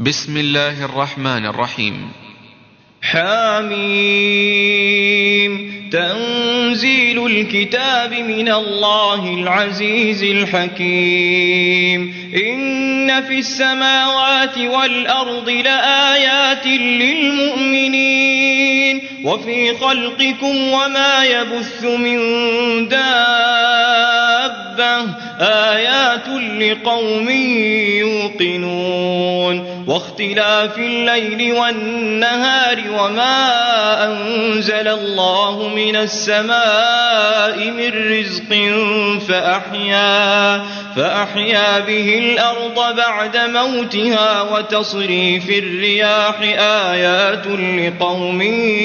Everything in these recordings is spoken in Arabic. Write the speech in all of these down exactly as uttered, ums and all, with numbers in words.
بسم الله الرحمن الرحيم. حميم. تنزيل الكتاب من الله العزيز الحكيم. إن في السماوات والأرض لآيات للمؤمنين وفي خلقكم وما يبث من دابة آيات لقوم يوقنون. واختلاف الليل والنهار وما أنزل الله من السماء من رزق فأحيا, فأحيا به الأرض بعد موتها وتصريف الرياح آيات لقوم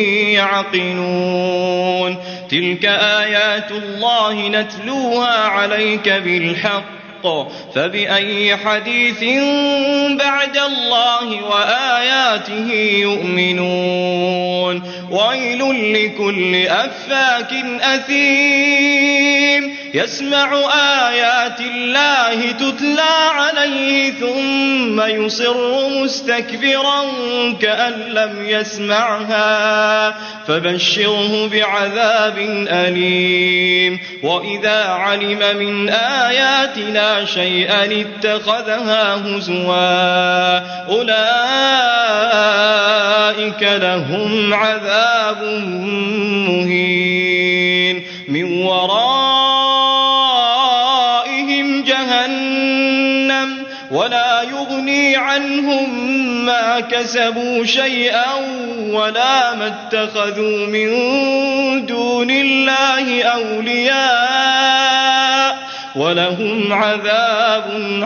يعقلون. تلك آيات الله نتلوها عليك بالحق فبأي حديث بعد الله وآياته يؤمنون. ويل لكل أفاك أثيم يسمع آيات الله تتلى عليه ثم يصر مستكبرا كأن لم يسمعها فبشره بعذاب أليم. وإذا علم من آياتنا شيئا اتخذها هزوا أولئك لهم عذاب مهين من ورائهم جهنم ولا يغني عنهم ما كسبوا شيئا ولا ما اتخذوا من دون الله أولياء ولهم عذاب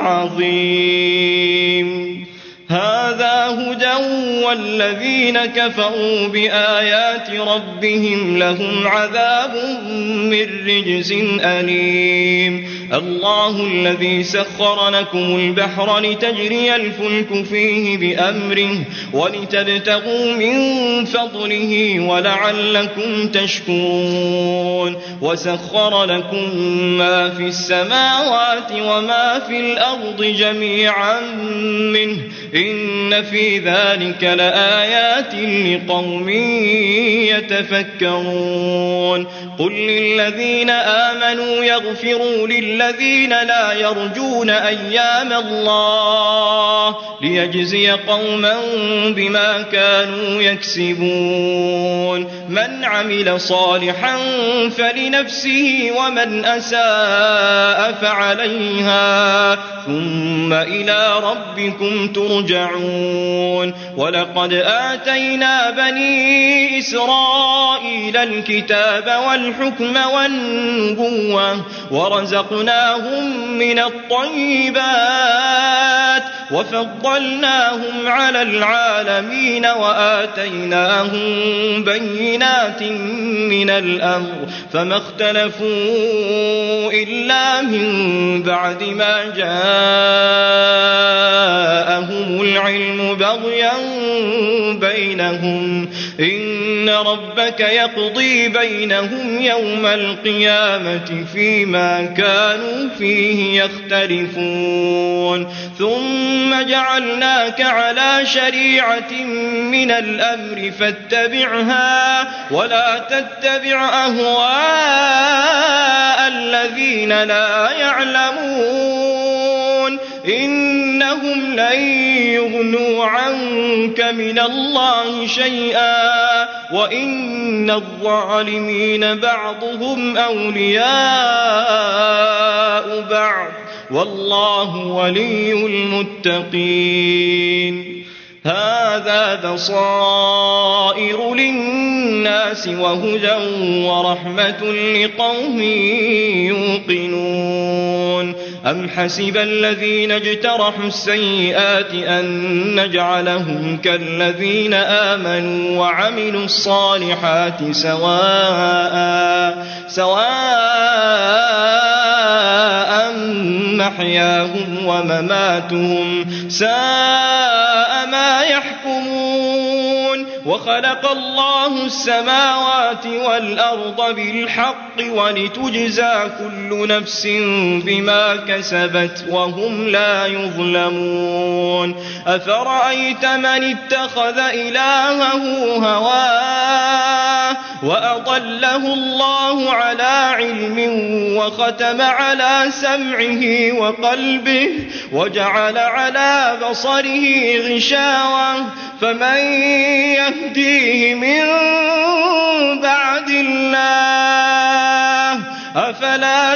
عظيم. هذا هدى والذين كفروا بآيات ربهم لهم عذاب من رجز أليم. الله الذي سخر لكم البحر لتجري الفلك فيه بأمره ولتبتغوا من فضله ولعلكم تشكرون. وسخر لكم ما في السماوات وما في الأرض جميعا منه إن في ذلك لآيات لقوم يتفكرون. قل للذين آمنوا يغفروا للذين لا يرجون أيام الله ليجزي قوما بما كانوا يكسبون. من عمل صالحا فلنفسه ومن أساء فعليها ثم إلى ربكم ترجعون. ولقد آتينا بني إسرائيل الكتاب والحكم والنبوة ورزقناهم من الطيبات وفضلناهم على العالمين وآتيناهم بينات من الأمر فما اختلفوا إلا من بعد ما جاءهم العلم بغيا بينهم إن ربك يقضي بينهم يوم القيامة فيما كانوا فيه يختلفون. ثم جعلناك على شريعة من الأمر فاتبعها ولا تتبع أهواء الذين لا يعلمون إنهم لن يغنوا عنك من الله شيئا وإن الظالمين بعضهم أولياء بعض والله ولي المتقين. هذا بصائر للناس وهدى ورحمة لقوم يوقنون. أم حسب الذين اجترحوا السيئات أن نجعلهم كالذين آمنوا وعملوا الصالحات سواء سواء محياهم ومماتهم ساء ما يحكمون. وخلق الله السماوات والأرض بالحق ولتجزى كل نفس بما كسبت وهم لا يظلمون أفرأيت من اتخذ إلهه هواه وأضله الله على علم وختم على سمعه وقلبه وجعل على بصره غشاوة فمن يهديه من بعد الله أفلا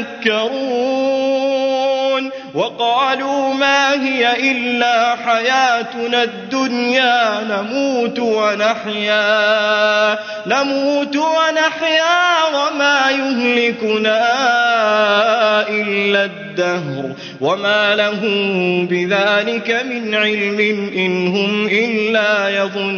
تذكرون وقالوا ما هي إلا حياتنا الدنيا نموت ونحيا نموت ونحيا وما يهلكنا إلا الدهر وما لهم بذلك من علم إن هم إلا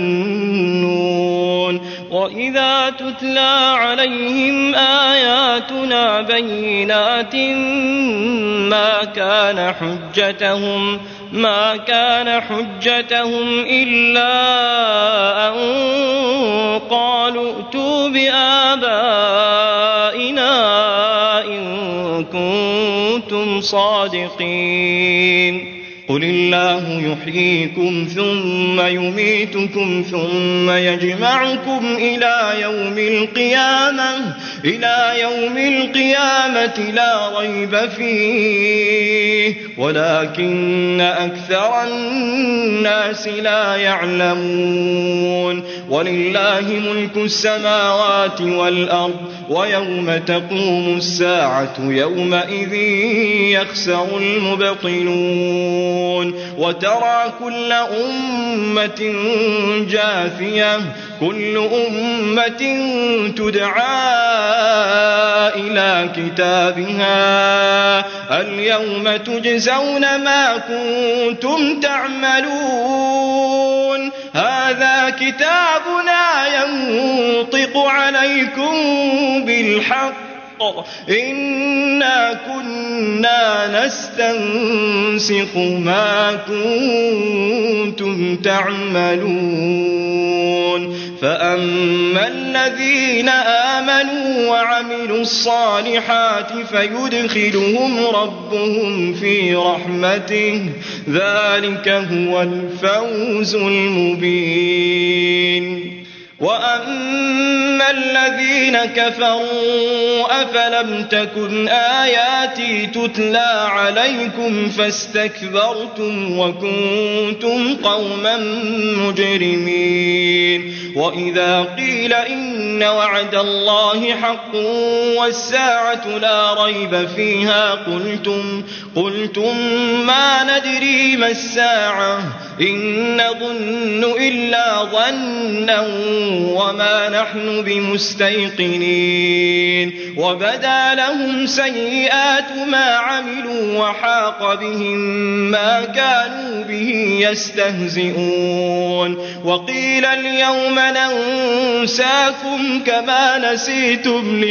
يظنون وإذا تتلى عليهم آياتنا بينات ما كان حجتهم ما كان حجتهم إلا أن قالوا ائتوا بآبائنا إن كنتم صادقين قل الله يحييكم ثم يميتكم ثم يجمعكم إلى يوم القيامة إلى يوم القيامة لا ريب فيه ولكن أكثر الناس لا يعلمون ولله ملك السماوات والأرض ويوم تقوم الساعة يومئذ يخسر المبطلون وترى كل أمة جاثية كل أمة تدعى إلى كتابها اليوم تجزون ما كنتم تعملون هذا كتابنا ينطق عليكم بالحق إنا كنا نستنسخ ما كنتم تعملون فأما الذين آمنوا وعملوا الصالحات فيدخلهم ربهم في رحمته ذلك هو الفوز المبين وأما الذين كفروا أفلم تكن آياتي تتلى عليكم فاستكبرتم وكنتم قوما مجرمين وإذا قيل إن وعد الله حق والساعة لا ريب فيها قلتم قلتم ما ندري ما الساعة إن نظن إلا ظنا وما نحن بمستيقنين وبدا لهم سيئات ما عملوا وحاق بهم ما كانوا به يستهزئون وقيل اليوم ننساكم كما نسيتم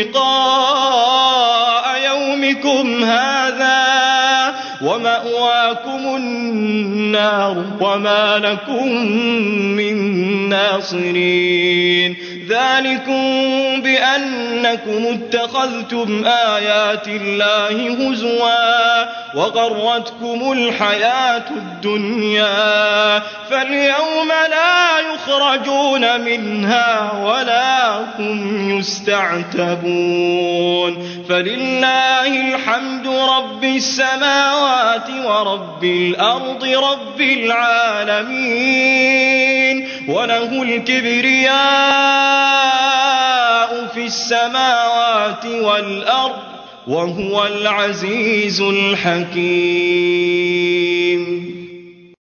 لقاء يومكم هذا ومأواكم النار وما لكم من ناصرين ذلكم بأنكم اتخذتم آيات الله هزوا وغرتكم الحياة الدنيا فاليوم لا يخرجون منها ولا هم يستعتبون فلله الحمد رب السماوات ورب الأرض رب العالمين وله الكبرياء في السماوات والأرض وهو العزيز الحكيم